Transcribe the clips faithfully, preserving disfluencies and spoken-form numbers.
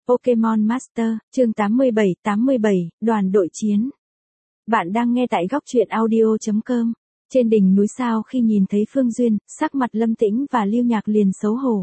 Pokemon Master, chương tám mươi bảy, tám mươi bảy, đoàn đội chiến. Bạn đang nghe tại góc truyện audio chấm com. Trên đỉnh núi sao khi nhìn thấy Phương Duyên, sắc mặt Lâm Tĩnh và Lưu Nhạc liền xấu hổ.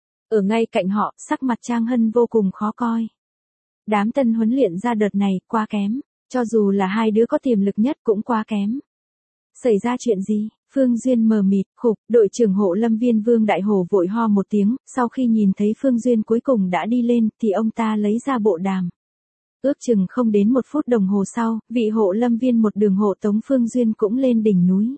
Ở ngay cạnh họ, sắc mặt Trang Hân vô cùng khó coi. Đám tân huấn luyện ra đợt này quá kém, cho dù là hai đứa có tiềm lực nhất cũng quá kém. Xảy ra chuyện gì? Phương Duyên mờ mịt, khục, đội trưởng hộ lâm viên Vương Đại Hổ vội ho một tiếng, sau khi nhìn thấy Phương Duyên cuối cùng đã đi lên, thì ông ta lấy ra bộ đàm. Ước chừng không đến một phút đồng hồ sau, vị hộ lâm viên một đường hộ tống Phương Duyên cũng lên đỉnh núi.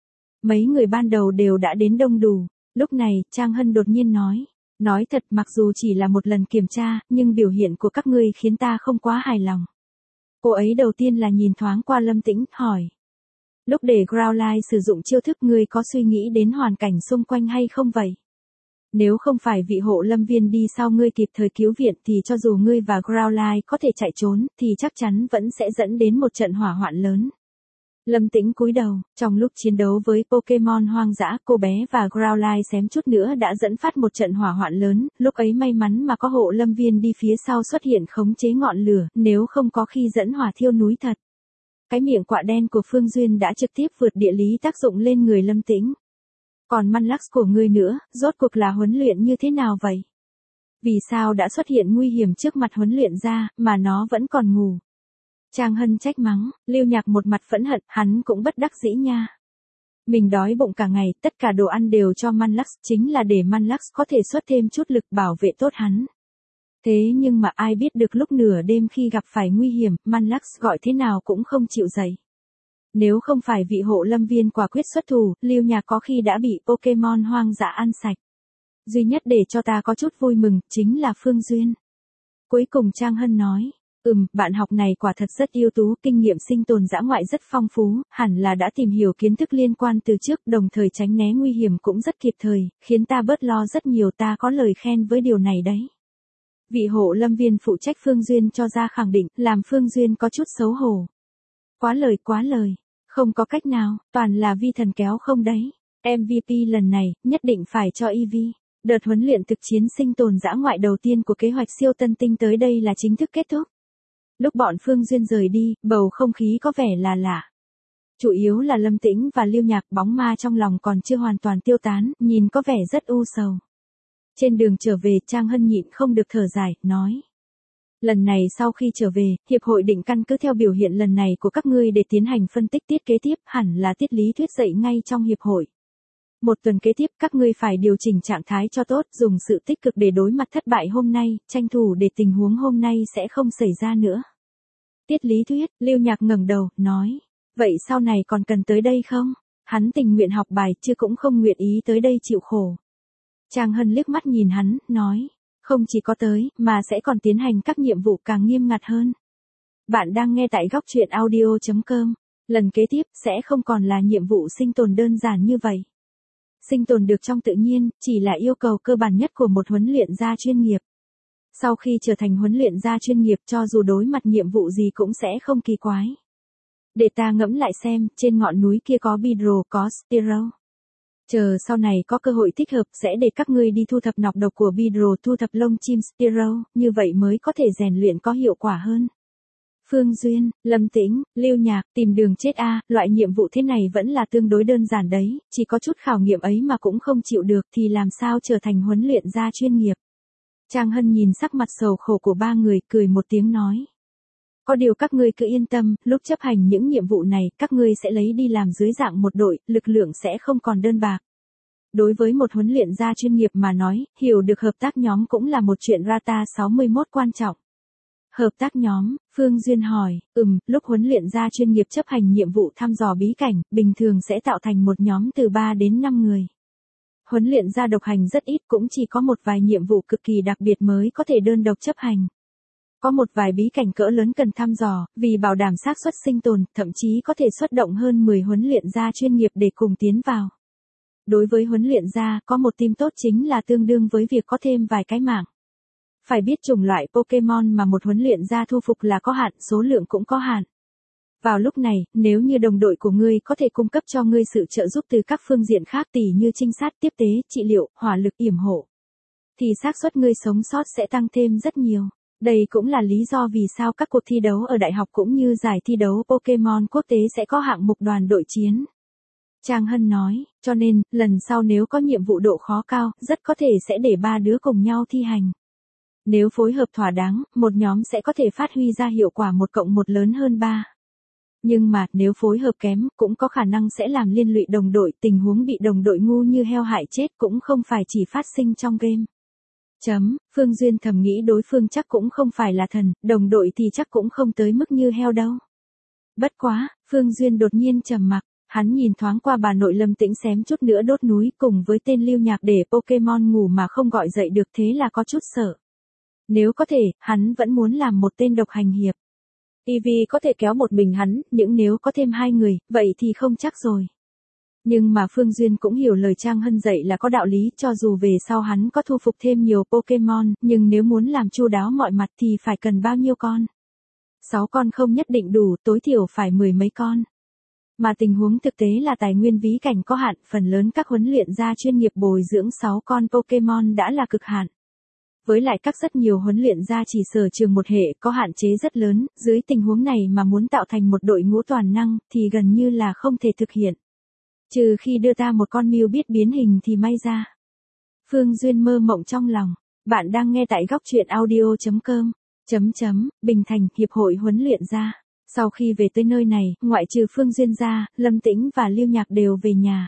Mấy người ban đầu đều đã đến đông đủ, lúc này, Trang Hân đột nhiên nói. Nói thật mặc dù chỉ là một lần kiểm tra, nhưng biểu hiện của các ngươi khiến ta không quá hài lòng. Cô ấy đầu tiên là nhìn thoáng qua Lâm Tĩnh, hỏi. Lúc để Growlithe sử dụng chiêu thức ngươi có suy nghĩ đến hoàn cảnh xung quanh hay không vậy? Nếu không phải vị hộ lâm viên đi sau ngươi kịp thời cứu viện thì cho dù ngươi và Growlithe có thể chạy trốn thì chắc chắn vẫn sẽ dẫn đến một trận hỏa hoạn lớn. Lâm Tĩnh cúi đầu, trong lúc chiến đấu với Pokemon hoang dã, cô bé và Growlithe xém chút nữa đã dẫn phát một trận hỏa hoạn lớn, lúc ấy may mắn mà có hộ lâm viên đi phía sau xuất hiện khống chế ngọn lửa, nếu không có khi dẫn hỏa thiêu núi thật. Cái miệng quạ đen của Phương Duyên đã trực tiếp vượt địa lý tác dụng lên người Lâm Tĩnh. Còn Manlax của ngươi nữa, rốt cuộc là huấn luyện như thế nào vậy? Vì sao đã xuất hiện nguy hiểm trước mặt huấn luyện ra, mà nó vẫn còn ngủ? Trang Hân trách mắng, Lưu Nhạc một mặt phẫn hận, hắn cũng bất đắc dĩ nha. Mình đói bụng cả ngày, tất cả đồ ăn đều cho Manlax, chính là để Manlax có thể xuất thêm chút lực bảo vệ tốt hắn. Thế nhưng mà ai biết được lúc nửa đêm khi gặp phải nguy hiểm, Manlax gọi thế nào cũng không chịu dậy. Nếu không phải vị hộ lâm viên quả quyết xuất thủ, Lưu Nhạc có khi đã bị Pokemon hoang dã ăn sạch. Duy nhất để cho ta có chút vui mừng, chính là Phương Duyên. Cuối cùng Trang Hân nói, ừm, bạn học này quả thật rất ưu tú, kinh nghiệm sinh tồn dã ngoại rất phong phú, hẳn là đã tìm hiểu kiến thức liên quan từ trước, đồng thời tránh né nguy hiểm cũng rất kịp thời, khiến ta bớt lo rất nhiều, ta có lời khen với điều này đấy. Vị hộ lâm viên phụ trách Phương Duyên cho ra khẳng định, làm Phương Duyên có chút xấu hổ. Quá lời quá lời, không có cách nào, toàn là vi thần kéo không đấy. em vê pê lần này, nhất định phải cho Eevee. Đợt huấn luyện thực chiến sinh tồn dã ngoại đầu tiên của kế hoạch siêu tân tinh tới đây là chính thức kết thúc. Lúc bọn Phương Duyên rời đi, bầu không khí có vẻ là lạ. Chủ yếu là Lâm Tĩnh và Lưu Nhạc, bóng ma trong lòng còn chưa hoàn toàn tiêu tán, nhìn có vẻ rất u sầu. Trên đường trở về, Trang Hân nhịn không được thở dài, nói. Lần này sau khi trở về, Hiệp hội định căn cứ theo biểu hiện lần này của các ngươi để tiến hành phân tích tiết kế tiếp, hẳn là tiết lý thuyết dạy ngay trong Hiệp hội. Một tuần kế tiếp các ngươi phải điều chỉnh trạng thái cho tốt, dùng sự tích cực để đối mặt thất bại hôm nay, tranh thủ để tình huống hôm nay sẽ không xảy ra nữa. Tiết lý thuyết, Lưu Nhạc ngẩng đầu, nói. Vậy sau này còn cần tới đây không? Hắn tình nguyện học bài chứ cũng không nguyện ý tới đây chịu khổ. Trang Hân liếc mắt nhìn hắn, nói. Không chỉ có tới, mà sẽ còn tiến hành các nhiệm vụ càng nghiêm ngặt hơn. Bạn đang nghe tại góc truyện audio chấm com. Lần kế tiếp, sẽ không còn là nhiệm vụ sinh tồn đơn giản như vậy. Sinh tồn được trong tự nhiên, chỉ là yêu cầu cơ bản nhất của một huấn luyện gia chuyên nghiệp. Sau khi trở thành huấn luyện gia chuyên nghiệp, cho dù đối mặt nhiệm vụ gì cũng sẽ không kỳ quái. Để ta ngẫm lại xem, trên ngọn núi kia có Beedrill, có Spearow. Chờ sau này có cơ hội thích hợp sẽ để các ngươi đi thu thập nọc độc của Beedrill, thu thập lông chim Spearow, như vậy mới có thể rèn luyện có hiệu quả hơn. Phương Duyên, Lâm Tĩnh, Lưu Nhạc, tìm đường chết a, loại nhiệm vụ thế này vẫn là tương đối đơn giản đấy, chỉ có chút khảo nghiệm ấy mà cũng không chịu được thì làm sao trở thành huấn luyện gia chuyên nghiệp. Trang Hân nhìn sắc mặt sầu khổ của ba người, cười một tiếng nói. Có điều các ngươi cứ yên tâm, lúc chấp hành những nhiệm vụ này, các ngươi sẽ lấy đi làm dưới dạng một đội, lực lượng sẽ không còn đơn bạc. Đối với một huấn luyện gia chuyên nghiệp mà nói, hiểu được hợp tác nhóm cũng là một chuyện Rata sáu mươi mốt quan trọng. Hợp tác nhóm, Phương Duyên hỏi, ừm, lúc huấn luyện gia chuyên nghiệp chấp hành nhiệm vụ thăm dò bí cảnh, bình thường sẽ tạo thành một nhóm từ ba đến năm người. Huấn luyện gia độc hành rất ít, cũng chỉ có một vài nhiệm vụ cực kỳ đặc biệt mới có thể đơn độc chấp hành. Có một vài bí cảnh cỡ lớn cần thăm dò, vì bảo đảm xác suất sinh tồn, thậm chí có thể xuất động hơn mười huấn luyện gia chuyên nghiệp để cùng tiến vào. Đối với huấn luyện gia, có một team tốt chính là tương đương với việc có thêm vài cái mạng. Phải biết chủng loại Pokemon mà một huấn luyện gia thu phục là có hạn, số lượng cũng có hạn. Vào lúc này, nếu như đồng đội của ngươi có thể cung cấp cho ngươi sự trợ giúp từ các phương diện khác tỉ như trinh sát, tiếp tế, trị liệu, hỏa lực, yểm hộ, thì xác suất ngươi sống sót sẽ tăng thêm rất nhiều. Đây cũng là lý do vì sao các cuộc thi đấu ở đại học cũng như giải thi đấu Pokemon quốc tế sẽ có hạng mục đoàn đội chiến. Trang Hân nói, cho nên, lần sau nếu có nhiệm vụ độ khó cao, rất có thể sẽ để ba đứa cùng nhau thi hành. Nếu phối hợp thỏa đáng, một nhóm sẽ có thể phát huy ra hiệu quả một cộng một lớn hơn ba. Nhưng mà, nếu phối hợp kém, cũng có khả năng sẽ làm liên lụy đồng đội, tình huống bị đồng đội ngu như heo hại chết cũng không phải chỉ phát sinh trong game. Chấm, Phương Duyên thầm nghĩ đối phương chắc cũng không phải là thần, đồng đội thì chắc cũng không tới mức như heo đâu. Bất quá, Phương Duyên đột nhiên trầm mặc, hắn nhìn thoáng qua bà nội Lâm Tĩnh xém chút nữa đốt núi cùng với tên Lưu Nhạc để Pokemon ngủ mà không gọi dậy được, thế là có chút sợ. Nếu có thể, hắn vẫn muốn làm một tên độc hành hiệp. Eevee có thể kéo một mình hắn, nhưng nếu có thêm hai người, vậy thì không chắc rồi. Nhưng mà Phương Duyên cũng hiểu lời Trang Hân dạy là có đạo lý, cho dù về sau hắn có thu phục thêm nhiều Pokemon, nhưng nếu muốn làm chu đáo mọi mặt thì phải cần bao nhiêu con? Sáu con không nhất định đủ, tối thiểu phải mười mấy con. Mà tình huống thực tế là tài nguyên ví cảnh có hạn, phần lớn các huấn luyện gia chuyên nghiệp bồi dưỡng sáu con Pokemon đã là cực hạn. Với lại các rất nhiều huấn luyện gia chỉ sở trường một hệ có hạn chế rất lớn, dưới tình huống này mà muốn tạo thành một đội ngũ toàn năng thì gần như là không thể thực hiện. Trừ khi đưa ta một con Mew biết biến hình thì may ra. Phương Duyên mơ mộng trong lòng. Bạn đang nghe tại góc truyện audio chấm com. Chấm chấm, Bình Thành, Hiệp hội huấn luyện gia. Sau khi về tới nơi này, ngoại trừ Phương Duyên ra, Lâm Tĩnh và Lưu Nhạc đều về nhà.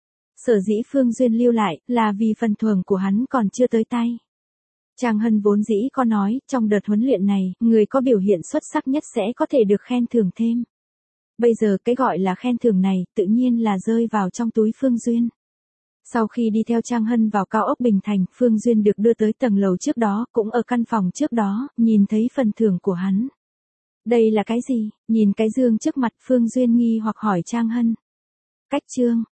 Sở dĩ Phương Duyên lưu lại, là vì phần thưởng của hắn còn chưa tới tay. Trang Hân vốn dĩ có nói, trong đợt huấn luyện này, người có biểu hiện xuất sắc nhất sẽ có thể được khen thưởng thêm. Bây giờ cái gọi là khen thưởng này, tự nhiên là rơi vào trong túi Phương Duyên. Sau khi đi theo Trang Hân vào cao ốc Bình Thành, Phương Duyên được đưa tới tầng lầu trước đó, cũng ở căn phòng trước đó, nhìn thấy phần thưởng của hắn. Đây là cái gì? Nhìn cái dương trước mặt, Phương Duyên nghi hoặc hỏi Trang Hân. Cách chương,